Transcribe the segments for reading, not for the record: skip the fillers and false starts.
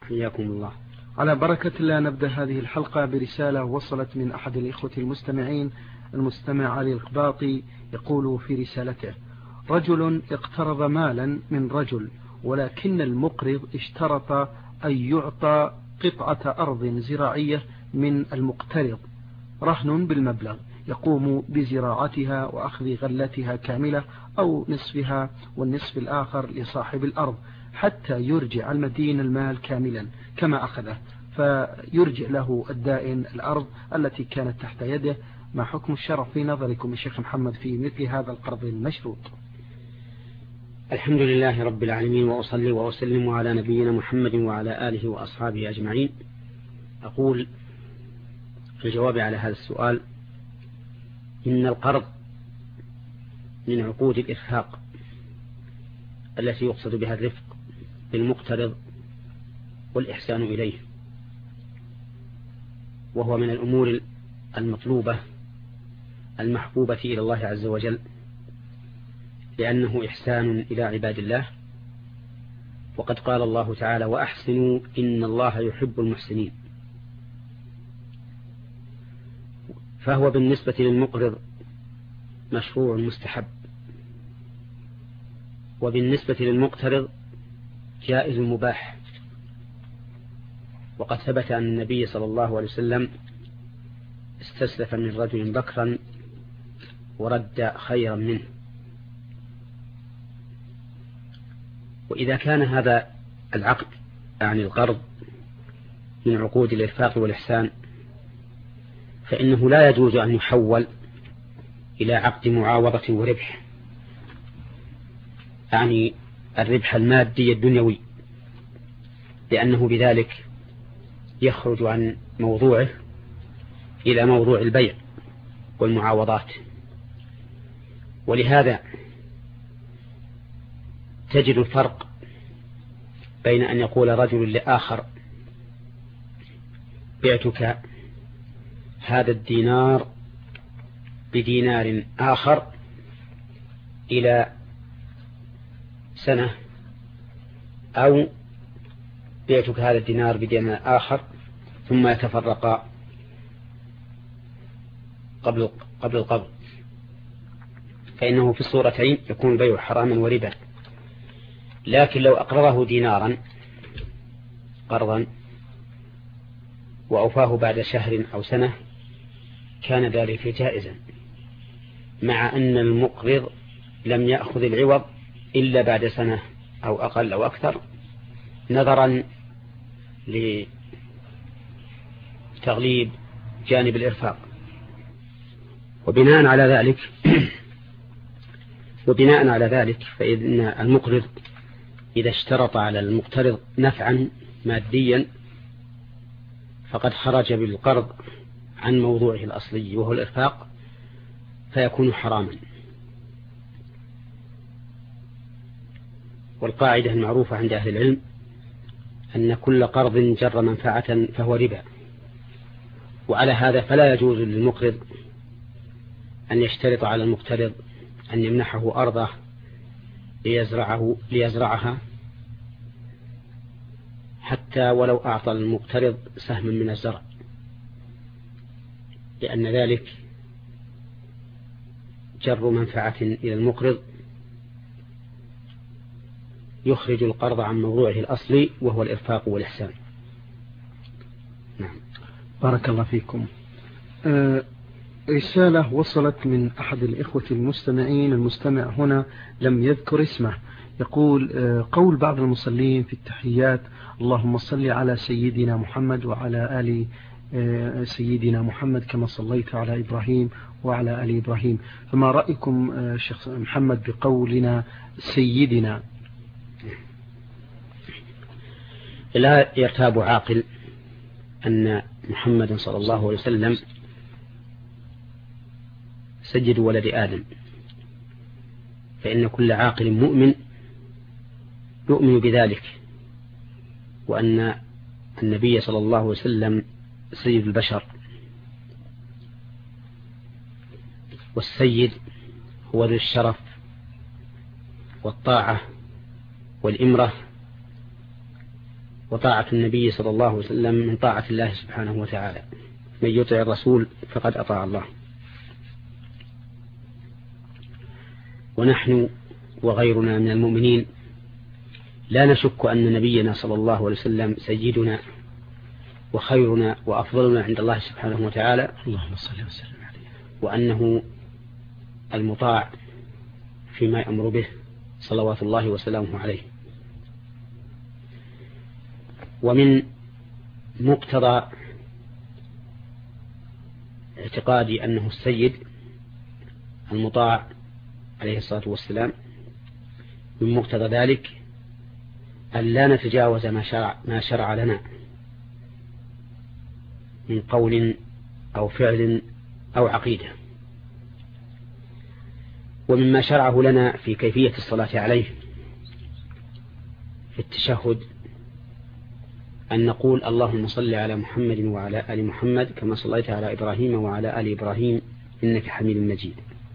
حياكم الله. على بركة الله نبدأ هذه الحلقة برسالة وصلت من أحد الإخوة المستمعين، المستمع علي القباطي، يقول في رسالته: رجل اقترض مالا من رجل، ولكن المقرض اشترط أن يعطى قطعة أرض زراعية من المقترض رهن بالمبلغ يقوم بزراعتها وأخذ غلتها كاملة أو نصفها، والنصف الآخر لصاحب الأرض حتى يرجع المدين المال كاملا كما أخذه، فيرجع له الدائن الأرض التي كانت تحت يده. ما حكم الشرع في نظركم الشيخ محمد في مثل هذا القرض المشروط؟ الحمد لله رب العالمين، وأصلي وأسلم على نبينا محمد وعلى آله وأصحابه أجمعين. أقول في الجواب على هذا السؤال: إن القرض من عقود الإرفاق التي يقصد بها الرفق بالمقترض والإحسان إليه، وهو من الأمور المطلوبة المحبوبة إلى الله عز وجل، لأنه إحسان إلى عباد الله. وقد قال الله تعالى: وأحسنوا إن الله يحب المحسنين. فهو بالنسبة للمقرض مشروع مستحب، وبالنسبة للمقترض جائز مباح. وقد ثبت أن النبي صلى الله عليه وسلم استسلف من رجل بكرا ورد خيرا منه. وإذا كان هذا العقد يعني القرض من عقود الإرفاق والإحسان، فإنه لا يجوز أن يحول إلى عقد معاوضة وربح، يعني الربح المادي الدنيوي، لأنه بذلك يخرج عن موضوعه إلى موضوع البيع والمعاوضات. ولهذا تجد الفرق بين أن يقول رجل لآخر: بعتك هذا الدينار بدينار آخر إلى سنة، أو بعتك هذا الدينار بدينار آخر، ثم يتفرقا قبل القبض، فإنه في الصورتين يكون البيع حراما وربا. لكن لو أقرضه دينارا قرضا وأوفاه بعد شهر أو سنة كان ذلك جائزا، مع أن المقرض لم يأخذ العوض إلا بعد سنة أو أقل أو أكثر، نظرا لتغليب جانب الإرفاق. وبناء على ذلك فإن المقرض إذا اشترط على المقترض نفعا ماديا فقد خرج بالقرض عن موضوعه الأصلي وهو الإرفاق، فيكون حراما. والقاعدة المعروفة عند أهل العلم أن كل قرض جر منفعة فهو ربا. وعلى هذا فلا يجوز للمقرض أن يشترط على المقترض أن يمنحه أرضه ليزرعها، حتى ولو أعطى المقترض سهما من الزرع، لأن ذلك جر منفعة إلى المقرض يخرج القرض عن موضوعه الأصلي وهو الإرفاق والإحسان. نعم. بارك الله فيكم. رسالة وصلت من أحد الإخوة المستمعين، المستمع هنا لم يذكر اسمه، يقول: قول بعض المصلين في التحيات: اللهم صل على سيدنا محمد وعلى آل سيدنا محمد كما صليت على إبراهيم وعلى آل إبراهيم، فما رأيكم شيخ محمد بقولنا سيدنا؟ لا يرتاب عاقل أن محمد صلى الله عليه وسلم سيد ولد آدم، فإن كل عاقل مؤمن يؤمن بذلك، وأن النبي صلى الله عليه وسلم سيد البشر. والسيد هو ذو الشرف والطاعة والإمرة وطاعة النبي صلى الله عليه وسلم من طاعة الله سبحانه وتعالى، من يطع الرسول فقد أطاع الله. ونحن وغيرنا من المؤمنين لا نشك أن نبينا صلى الله عليه وسلم سيدنا وخيرنا وأفضلنا عند الله سبحانه وتعالى، اللهم صل وسلم عليه، وأنه المطاع فيما يأمر به صلوات الله وسلامه عليه. ومن مقتضى اعتقادي أنه السيد المطاع عليه الصلاة والسلام، من مقتضى ذلك أن لا نتجاوز ما شرع لنا من قول أو فعل أو عقيدة. ومما شرعه لنا في كيفية الصلاة عليه في التشهد أن نقول اللهم صل على محمد وعلى آل محمد كما صليت على إبراهيم وعلى آل إبراهيم إنك حميد مجيد،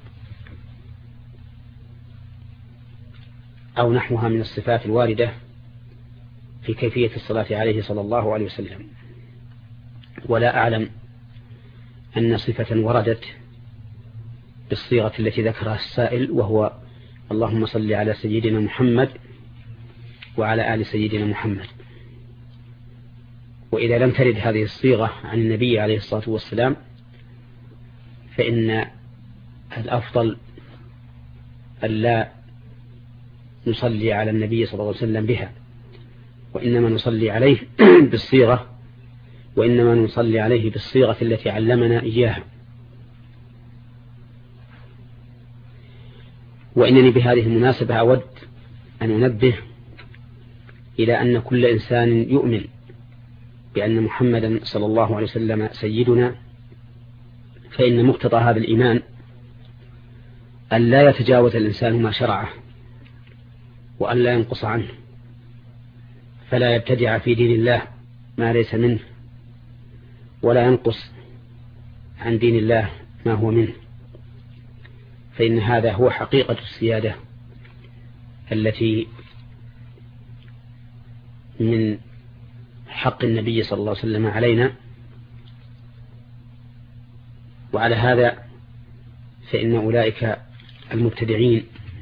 أو نحوها من الصفات الواردة في كيفية الصلاة عليه صلى الله عليه وسلم. ولا أعلم أن صفة وردت بالصيغة التي ذكرها السائل، وهو اللهم صل على سيدنا محمد وعلى آل سيدنا محمد. وإذا لم ترد هذه الصيغة عن النبي عليه الصلاة والسلام فإن الأفضل ألا نصلي على النبي صلى الله عليه وسلم بها، وإنما نصلي عليه بالصيغة التي علمنا إياها. وإنني بهذه المناسبة أود أن أنبه إلى أن كل إنسان يؤمن بأن محمدا صلى الله عليه وسلم سيدنا، فإن مقتضى هذا الإيمان أن لا يتجاوز الإنسان ما شرعه وأن لا ينقص عنه، فلا يبتدع في دين الله ما ليس منه ولا ينقص عن دين الله ما هو منه، فإن هذا هو حقيقة السيادة التي من حق النبي صلى الله عليه وسلم علينا. وعلى هذا فإن أولئك المبتدعين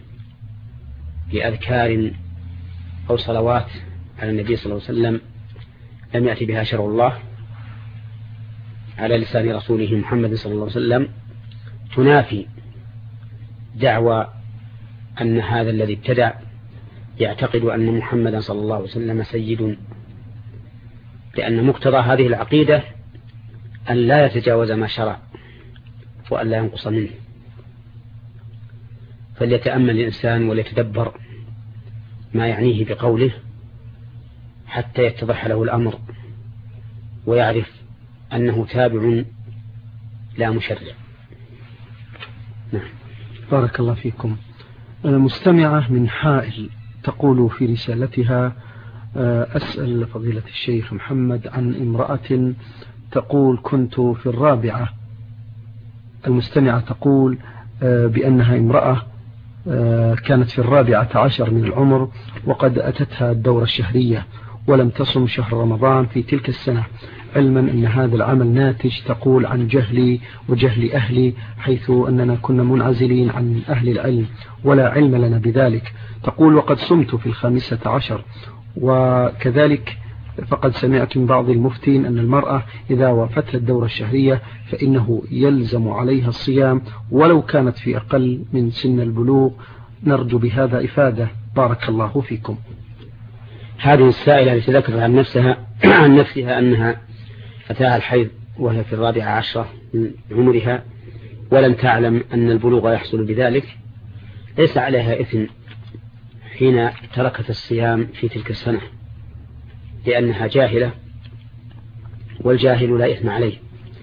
بأذكار أو صلوات على النبي صلى الله عليه وسلم لم يأتي بها شرع الله على لسان رسوله محمد صلى الله عليه وسلم، تنافي دعوى أن هذا الذي ابتدع يعتقد أن محمدا صلى الله عليه وسلم سيد، لأن مقتضى هذه العقيدة أن لا يتجاوز ما شرع وأن لا ينقص منه. فليتأمل الإنسان وليتدبر ما يعنيه بقوله حتى يتضح له الأمر ويعرف أنه تابع لا مشرع. نعم. بارك الله فيكم. مستمعة من حائل تقول في رسالتها: أسأل فضيلة الشيخ محمد عن امرأة تقول كنت في الرابعة. المستمعة تقول بأنها امرأة كانت في 14 من العمر، وقد أتتها الدورة الشهرية ولم تصم شهر رمضان في تلك السنة، علما أن هذا العمل ناتج تقول عن جهلي وجهل أهلي، حيث أننا كنا منعزلين عن أهل العلم ولا علم لنا بذلك. تقول وقد صمت في 15، وكذلك فقد سمعت من بعض المفتين أن المرأة إذا وفتها الدورة الشهرية فإنه يلزم عليها الصيام ولو كانت في أقل من سن البلوغ. نرجو بهذا إفادة، بارك الله فيكم. هذه السائلة التي ذكرت عن نفسها أنها أتاها الحيض وهي في 14 من عمرها ولم تعلم أن البلوغ يحصل بذلك، ليس عليها إثم حين تركت الصيام في تلك السنة، لأنها جاهلة والجاهل لا إثم عليه.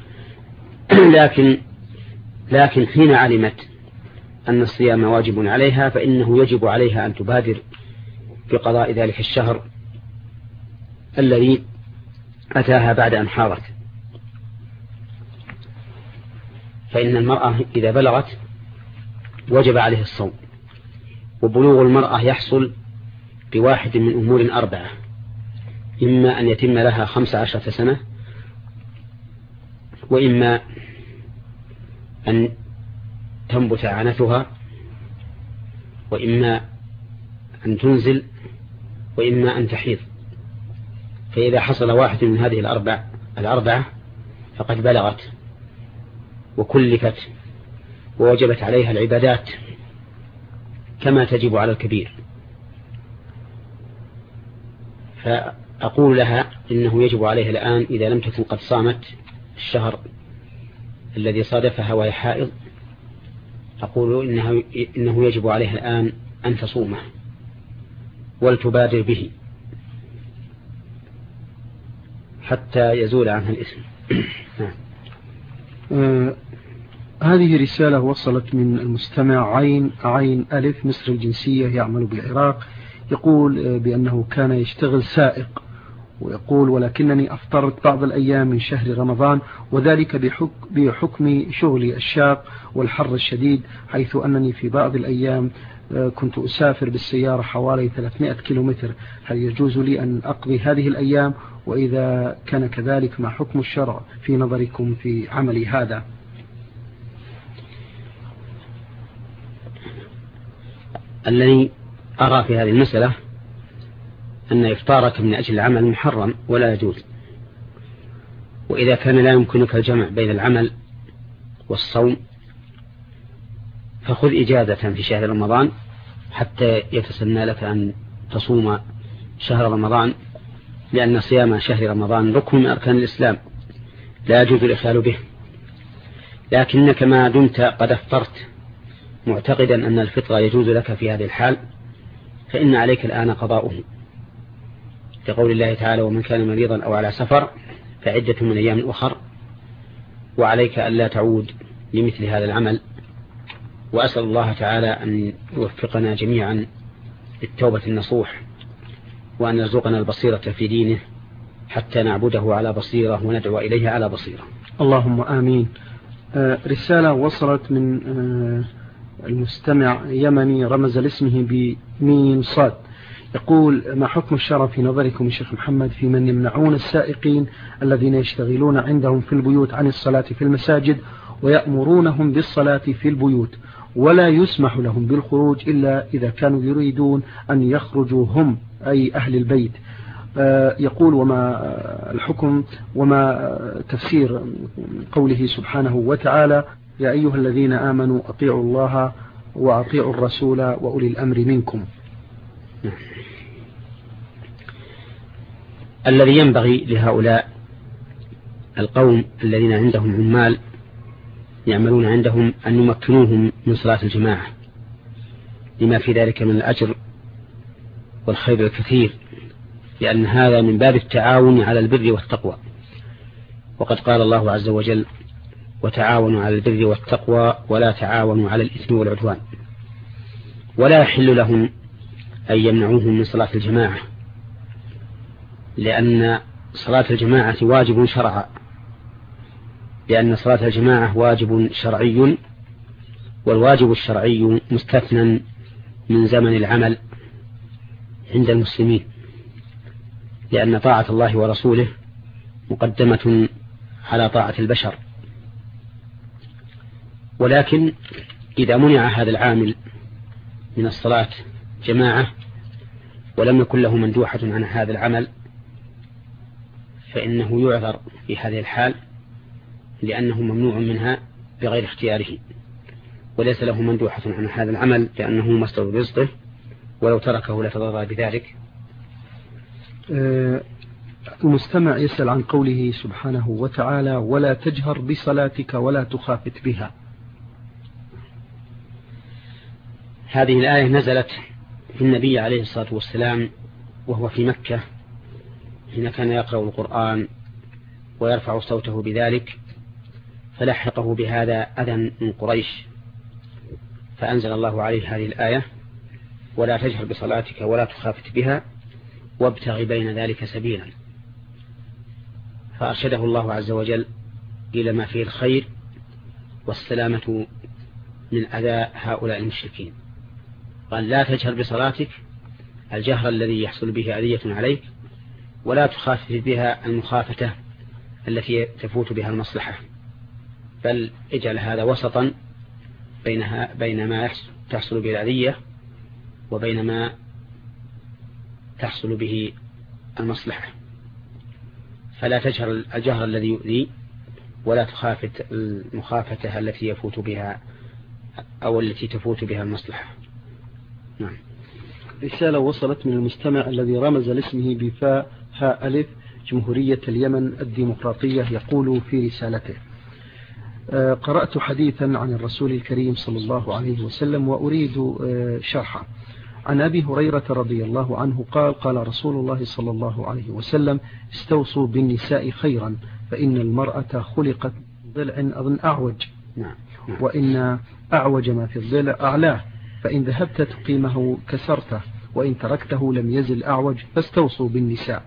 لكن حين علمت أن الصيام واجب عليها فإنه يجب عليها أن تبادر بقضاء ذلك الشهر الذي أتاها بعد أن حاضت. فإن المرأة إذا بلغت وجب عليه الصوم، وبلوغ المرأة يحصل بواحد من أمور 4: إما أن يتم لها 15 سنة، وإما أن تنبت عنتها، وإما أن تنزل، وإما أن تحيض. فإذا حصل واحد من هذه الأربعة فقد بلغت وكلفت ووجبت عليها العبادات كما تجب على الكبير. فأقول لها إنه يجب عليها الآن إذا لم تكن قد صامت الشهر الذي صادفها وهي حائض، أقول إنه يجب عليها الآن أن تصومه ولتبادر به حتى يزول عنها الإثم. هذه رسالة وصلت من المستمع عين ألف مصر الجنسية يعمل بالعراق، يقول بأنه كان يشتغل سائق، ويقول ولكنني أفطرت بعض الأيام من شهر رمضان، وذلك بحكم شغلي الشاق والحر الشديد، حيث أنني في بعض الأيام كنت أسافر بالسيارة حوالي 300 كيلومتر. هل يجوز لي أن أقضي هذه الأيام؟ وإذا كان كذلك ما حكم الشرع في نظركم في عملي هذا؟ الذي أرى في هذه المسألة أن إفطارك من أجل العمل محرم ولا يجوز. وإذا كان لا يمكنك الجمع بين العمل والصوم فخذ إجازة في شهر رمضان حتى يتسنى لك أن تصوم شهر رمضان، لأن صيام شهر رمضان ركن من أركان الإسلام لا يجوز الإخلال به. لكنك ما دمت قد افطرت معتقدا أن الفطر يجوز لك في هذه الحال فإن عليك الآن قضاؤه، لقول الله تعالى: ومن كان مريضا أو على سفر فعدة من أيام أخر. وعليك ألا تعود لمثل هذا العمل. وأسأل الله تعالى أن يوفقنا جميعا للتوبة النصوح، وأن يرزقنا البصيرة في دينه حتى نعبده على بصيرة وندعو إليه على بصيرة. اللهم آمين. رسالة وصلت من المستمع يمني رمز لاسمه بميم صاد، يقول: ما حكم الشرع في نظركم يا شيخ محمد في من يمنعون السائقين الذين يشتغلون عندهم في البيوت عن الصلاة في المساجد ويأمرونهم بالصلاة في البيوت، ولا يسمح لهم بالخروج إلا إذا كانوا يريدون أن يخرجوا هم أي أهل البيت؟ يقول: وما الحكم وما تفسير قوله سبحانه وتعالى: يا أيها الذين آمنوا أطيعوا الله وأطيعوا الرسول وأولي الأمر منكم؟ الذي ينبغي لهؤلاء القوم الذين عندهم عمال يعملون عندهم أن يمكنوهم من صلاة الجماعة، لما في ذلك من الأجر والخير الكثير، لأن هذا من باب التعاون على البر والتقوى. وقد قال الله عز وجل: وتعاونوا على البر والتقوى ولا تعاونوا على الإثم والعدوان. ولا يحل لهم أن يمنعوهم من صلاة الجماعة، لأن صلاة الجماعة واجب شرعا، لأن صلاة الجماعة واجب شرعي، والواجب الشرعي مستثنى من زمن العمل عند المسلمين، لأن طاعة الله ورسوله مقدمة على طاعة البشر. ولكن إذا منع هذا العامل من الصلاة جماعة ولم يكن له مندوحة عن هذا العمل فإنه يعذر في هذه الحال، لأنه ممنوع منها بغير اختياره، وليس له مندوحة عن هذا العمل لأنه مصدر رزقه، ولو تركه لتضرر بذلك. المستمع يسأل عن قوله سبحانه وتعالى: ولا تجهر بصلاتك ولا تخافت بها. هذه الآية نزلت في النبي عليه الصلاة والسلام وهو في مكة حين كان يقرأ القرآن ويرفع صوته بذلك، فلحقه بهذا أذى من قريش، فأنزل الله عليه هذه الآية: ولا تجهر بصلاتك ولا تخافت بها وابتغ بين ذلك سبيلا. فأرشده الله عز وجل إلى ما فيه الخير والسلامة من أذى هؤلاء المشركين. قال: لا تجهر بصلاتك، الجهر الذي يحصل به أذية عليك، ولا تخافت بها المخافتة التي تفوت بها المصلحة، بل اجعل هذا وسطا بين ما تحصل به الأذية وبين ما تحصل به المصلحة. فلا تجهر الجهر الذي يؤذي، ولا تخافت المخافتة التي يفوت بها أو التي تفوت بها المصلحة. نعم. رسالة وصلت من المستمع الذي رمز لاسمه بفاء هاء ألف، جمهورية اليمن الديمقراطية، يقول في رسالته: قرأت حديثا عن الرسول الكريم صلى الله عليه وسلم وأريد شرحه. عن أبي هريرة رضي الله عنه قال: قال رسول الله صلى الله عليه وسلم: استوصوا بالنساء خيرا، فإن المرأة خلقت ضلع أظن أعوج، وإن أعوج ما في الضلع أعلاه، فإن ذهبت تقيمه كسرته، وإن تركته لم يزل أعوج، فاستوصوا بالنساء.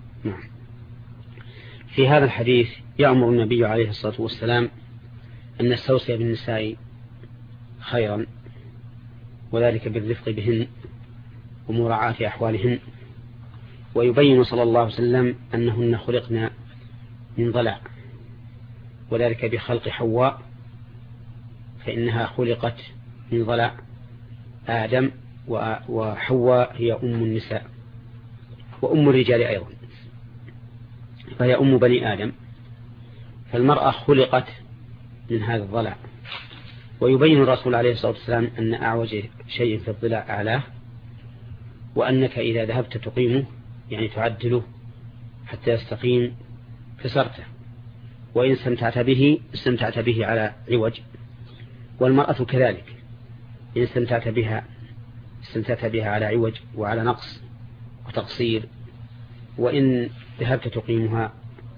في هذا الحديث يأمر النبي عليه الصلاة والسلام أن نستوصي بالنساء خيرا، وذلك بالرفق بهن ومراعاة أحوالهن، ويبين صلى الله عليه وسلم أنهن خلقنا من ضلع، وذلك بخلق حواء، فإنها خلقت من ضلع آدم، وحواء هي أم النساء وأم الرجال أيضا، فهي أم بني آدم، فالمرأة خلقت من هذا الضلع. ويبين الرسول عليه الصلاة والسلام أن أعوج شيء في الضلع أعلاه، وأنك إذا ذهبت تقيمه يعني تعدله حتى يستقيم كسرته، وإن استمتعت به على عوج. والمرأة كذلك، إن استمتعت بها على عوج وعلى نقص وتقصير، وإن ذهبت تقيمها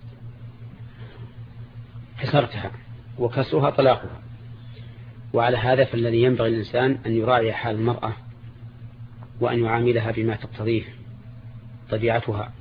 كسرتها، وكسرها طلاقها. وعلى هذا فالذي ينبغي الإنسان أن يراعي حال المرأة، وأن يعاملها بما تقتضيه طبيعتها،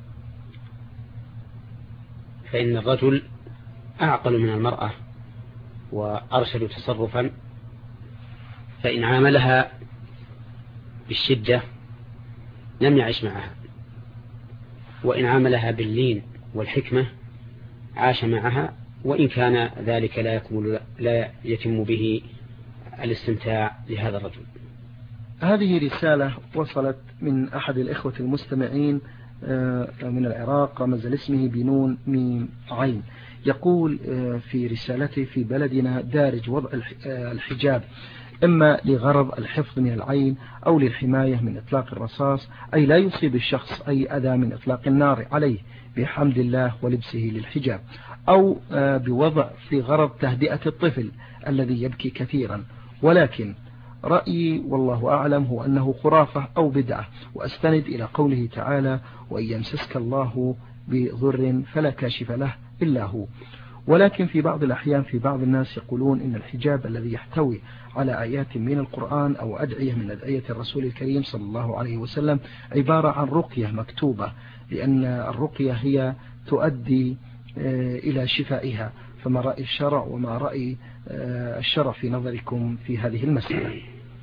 فإن الرجل أعقل من المرأة وأرشد تصرفا، فإن عاملها بالشدة لم يعش معها، وإن عاملها باللين والحكمة عاش معها، وإن كان ذلك لا يتم به الاستمتاع لهذا الرجل. هذه رسالة وصلت من أحد الإخوة المستمعين من العراق، رمز لاسمه بنون ميم عين، يقول في رسالته: في بلدنا دارج وضع الحجاب إما لغرض الحفظ من العين أو للحماية من إطلاق الرصاص، أي لا يصيب الشخص أي أذى من إطلاق النار عليه بحمد الله ولبسه للحجاب، أو بوضع في غرض تهدئة الطفل الذي يبكي كثيرا. ولكن رأيي والله أعلم هو أنه خرافة أو بدعة، وأستند إلى قوله تعالى: وإن يمسسك الله بضر فلا كاشف له إلا هو. ولكن في بعض الأحيان في بعض الناس يقولون إن الحجاب الذي يحتوي على آيات من القرآن أو أدعية من أدعية الرسول الكريم صلى الله عليه وسلم عبارة عن رقية مكتوبة، لأن الرقية هي تؤدي إلى شفائها. فما رأي الشرع وما رأي الشرع في نظركم في هذه المسألة؟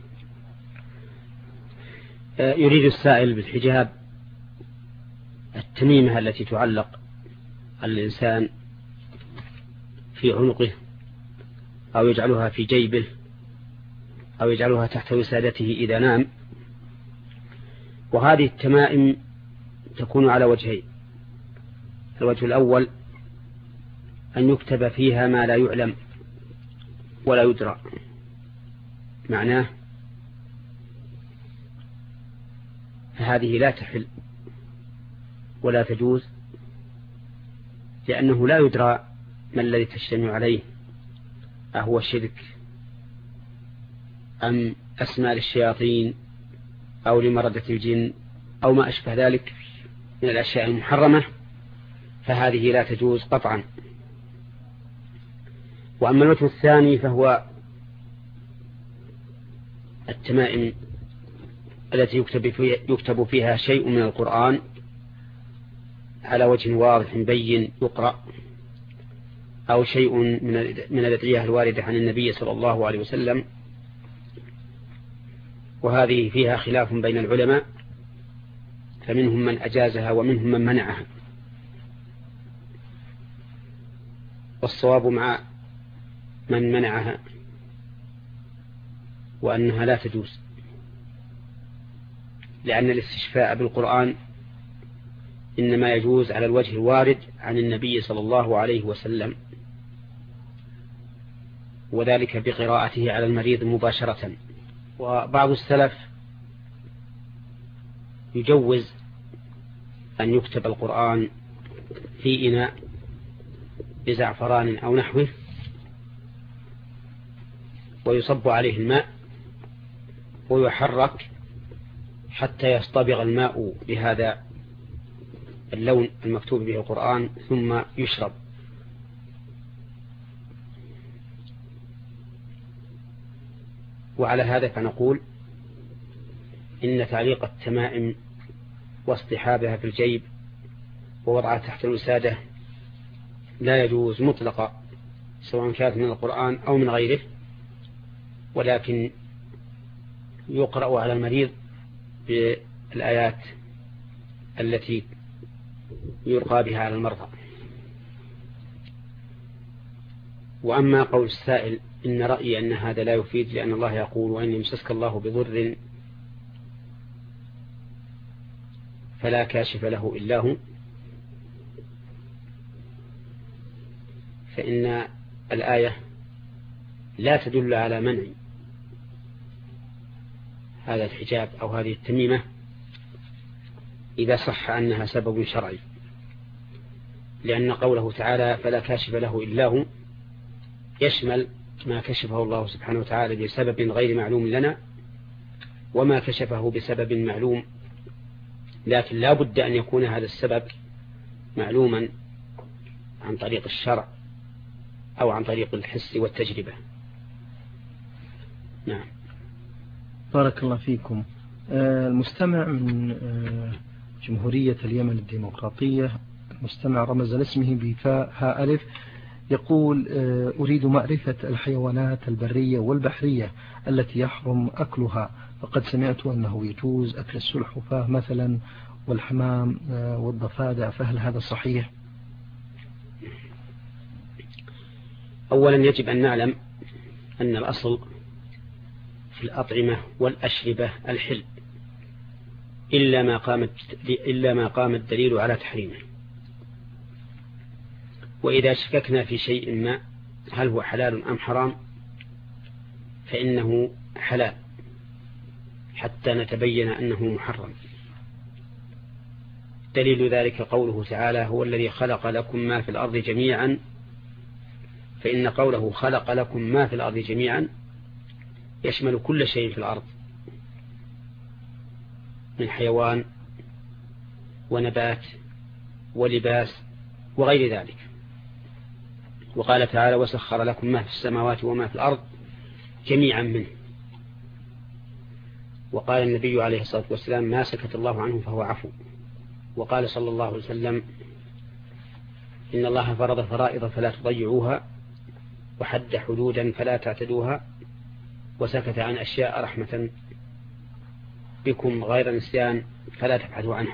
يريد السائل بالحجاب التميمة التي تعلق الإنسان في عنقه، أو يجعلها في جيبه، أو يجعلها تحت وسادته إذا نام. وهذه التمائم تكون على وجهين: الوجه الأول أن يكتب فيها ما لا يعلم ولا يدرى، معناه فهذه لا تحل ولا تجوز، لأنه لا يدرى ما الذي تجتمع عليه، أهو شرك أم أسماء للشياطين أو لمردة الجن أو ما أشبه ذلك من الأشياء المحرمة، فهذه لا تجوز قطعا. وأما الوجه الثاني فهو التمائم التي يكتب فيها شيء من القرآن على وجه واضح بين يقرأ، أو شيء من الأدعية الواردة عن النبي صلى الله عليه وسلم، وهذه فيها خلاف بين العلماء، فمنهم من أجازها ومنهم من منعها، والصواب مع من منعها وأنها لا تجوز، لأن الاستشفاء بالقرآن إنما يجوز على الوجه الوارد عن النبي صلى الله عليه وسلم، وذلك بقراءته على المريض مباشرة. وبعض السلف يجوز أن يكتب القرآن في إناء بزعفران أو نحوه ويصب عليه الماء ويحرك حتى يصطبغ الماء بهذا اللون المكتوب به القرآن ثم يشرب. وعلى هذا فنقول إن تعليق التمائم واصطحابها في الجيب ووضعها تحت الوسادة لا يجوز مطلقا، سواء كانت من القرآن أو من غيره، ولكن يقرأ على المريض بالآيات التي يلقى بها على المرضى. وأما قول السائل إن رأيي أن هذا لا يفيد، لأن الله يقول وإن يمسسك الله بضر فلا كاشف له إلا هو، فإن الآية لا تدل على منع هذا الحجاب أو هذه التميمة إذا صح أنها سبب شرعي، لأن قوله تعالى فلا كاشف له إلا هو يشمل ما كشفه الله سبحانه وتعالى بسبب غير معلوم لنا وما كشفه بسبب معلوم، لكن لا بد أن يكون هذا السبب معلوما عن طريق الشرع أو عن طريق الحس والتجربة. نعم. بارك الله فيكم. المستمع من جمهورية اليمن الديمقراطية، المستمع رمز لاسمه بفاء هاء ألف، يقول أريد معرفة الحيوانات البرية والبحرية التي يحرم أكلها، فقد سمعت أنه يجوز أكل السلحفاة مثلا والحمام والضفادع، فهل هذا صحيح؟ أولا يجب أن نعلم أن الأصل في الأطعمة والأشربة الحل إلا ما قام الدليل على تحريمه. وإذا شككنا في شيء ما هل هو حلال أم حرام فإنه حلال حتى نتبين أنه محرم. دليل ذلك قوله تعالى هو الذي خلق لكم ما في الأرض جميعا، فإن قوله خلق لكم ما في الأرض جميعا يشمل كل شيء في الأرض من حيوان ونبات ولباس وغير ذلك. وقال تعالى وسخر لكم ما في السماوات وما في الأرض جميعا منه. وقال النبي عليه الصلاة والسلام ما سكت الله عنه فهو عفو. وقال صلى الله عليه وسلم إن الله فرض فرائض فلا تضيعوها وحد حدودا فلا تعتدوها وسكت عن أشياء رحمة بكم غير نسيان فلا تبحثوا عنها.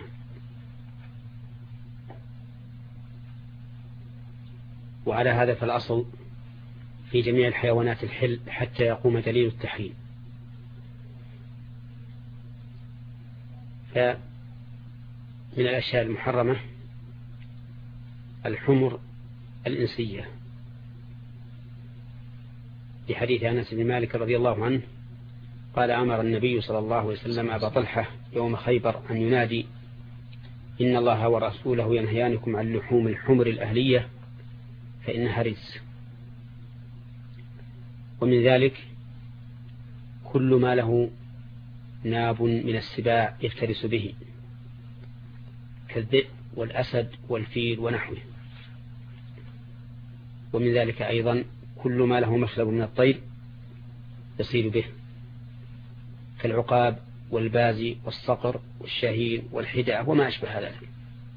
وعلى هذا فالأصل في جميع الحيوانات الحل حتى يقوم دليل التحريم. فمن الأشياء المحرمة الحمر الإنسية، لحديث أنس بن مالك رضي الله عنه قال أمر النبي صلى الله عليه وسلم أبا طلحة يوم خيبر أن ينادي إن الله ورسوله ينهيانكم عن لحوم الحمر الأهلية فإنها رجس. ومن ذلك كل ما له ناب من السباع يفترس به كالذئب والأسد والفيل ونحوه. ومن ذلك أيضا كل ما له مخلب من الطير يصير به كالعقاب والبازي والصقر والشاهين والحدع وما أشبه ذلك،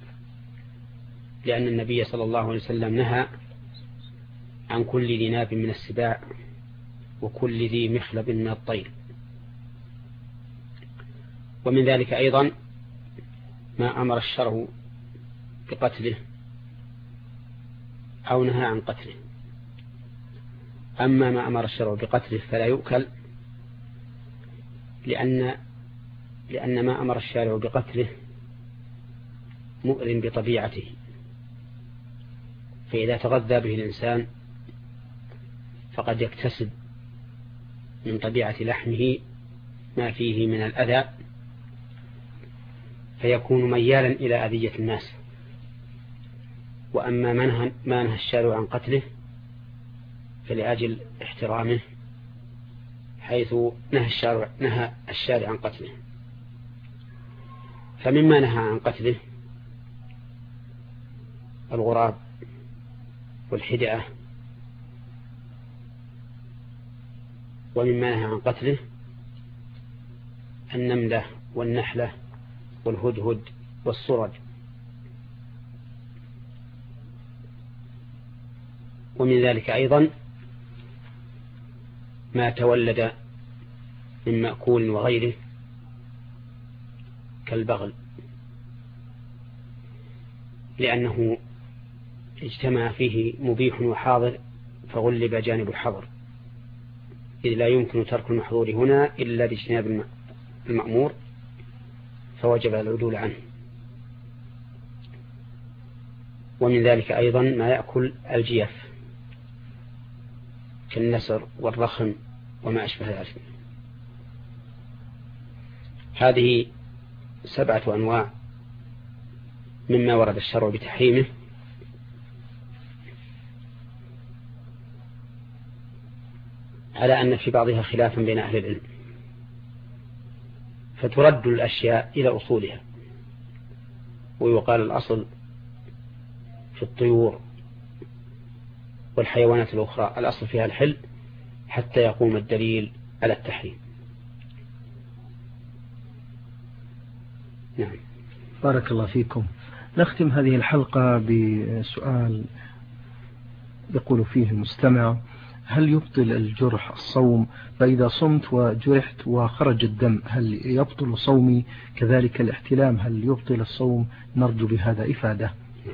لأن النبي صلى الله عليه وسلم نهى عن كل ذي ناب من السباع وكل ذي مخلب من الطير. ومن ذلك أيضا ما أمر الشرع بقتله أو نهى عن قتله. أما ما أمر الشرع بقتله فلا يؤكل، لأن ما أمر الشارع بقتله مؤلم بطبيعته، فإذا تغذى به الإنسان فقد يكتسب من طبيعة لحمه ما فيه من الأذى، فيكون ميالا إلى أذية الناس. وأما ما نهى الشارع عن قتله فلأجل احترامه، حيث نهى الشارع عن قتله. فمما نهى عن قتله الغراب والحدعة، ومما نهى عن قتله النملة والنحلة والهدهد والسرج. ومن ذلك أيضا ما تولد من مأكول وغيره كالبغل، لأنه اجتمع فيه مبيح وحاضر فغلب جانب الحظر، إذ لا يمكن ترك المحظور هنا إلا باجتناب المأمور، فوجب العدول عنه. ومن ذلك أيضا ما يأكل الجيف كالنسر والرخم وما أشبه ذلك. هذه 7 أنواع مما ورد الشرع بتحريمه، على أن في بعضها خلافا بين أهل العلم، فترد الأشياء إلى أصولها، ويقال الأصل في الطيور والحيوانات الأخرى الأصل فيها الحل حتى يقوم الدليل على التحريم. نعم. بارك الله فيكم. نختم هذه الحلقة بسؤال يقول فيه المستمع: هل يبطل الجرح الصوم؟ فإذا صمت وجرحت وخرج الدم هل يبطل صومي؟ كذلك الاحتلام هل يبطل الصوم؟ نرجو بهذا إفادة.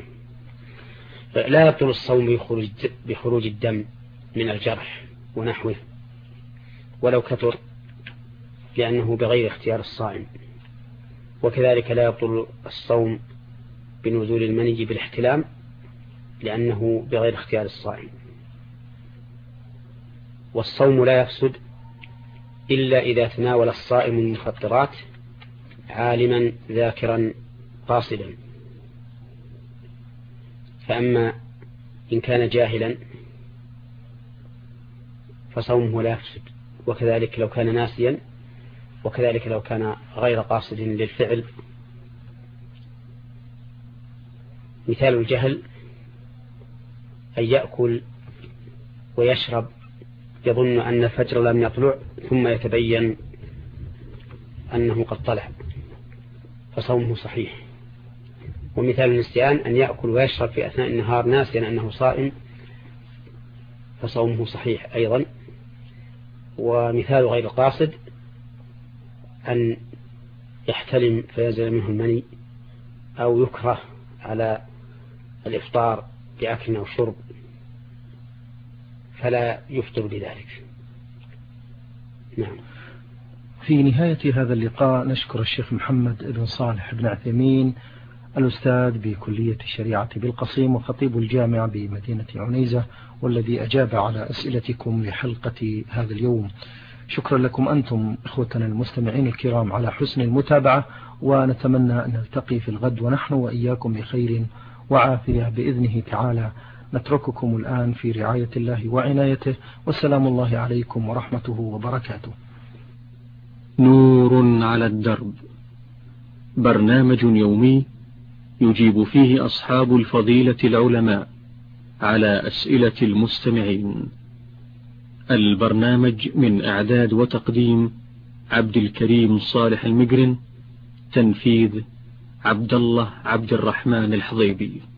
لا يبطل الصوم بخروج الدم من الجرح ونحوه ولو كثر، لأنه بغير اختيار الصائم. وكذلك لا يبطل الصوم بنزول المني بالاحتلام، لأنه بغير اختيار الصائم. والصوم لا يفسد إلا إذا تناول الصائم المفطرات عالما ذاكرا قاصدا. فأما إن كان جاهلا فصومه لا يفسد، وكذلك لو كان ناسيا، وكذلك لو كان غير قاصد للفعل. مثال الجهل أن يأكل ويشرب يظن أن الفجر لم يطلع ثم يتبين أنه قد طلع، فصومه صحيح. ومثال النسيان أن يأكل ويشرب في أثناء النهار ناسيا أنه صائم، فصومه صحيح أيضا. ومثال غير القاصد أن يحتلم فينزل منه المني، أو يكره على الإفطار بأكل أو شرب، فلا يفطر بذلك. نعم. في نهاية هذا اللقاء نشكر الشيخ محمد بن صالح بن عثيمين، الأستاذ بكلية الشريعة بالقصيم وخطيب الجامع بمدينة عنيزة، والذي أجاب على أسئلتكم لحلقة هذا اليوم. شكرا لكم أنتم إخوتنا المستمعين الكرام على حسن المتابعة، ونتمنى أن نلتقي في الغد ونحن وإياكم بخير وعافية بإذنه تعالى. نترككم الآن في رعاية الله وعنايته، والسلام الله عليكم ورحمته وبركاته. نور على الدرب، برنامج يومي يجيب فيه أصحاب الفضيلة العلماء على أسئلة المستمعين. البرنامج من إعداد وتقديم عبد الكريم صالح المقرن، تنفيذ عبد الله عبد الرحمن الحضيبي.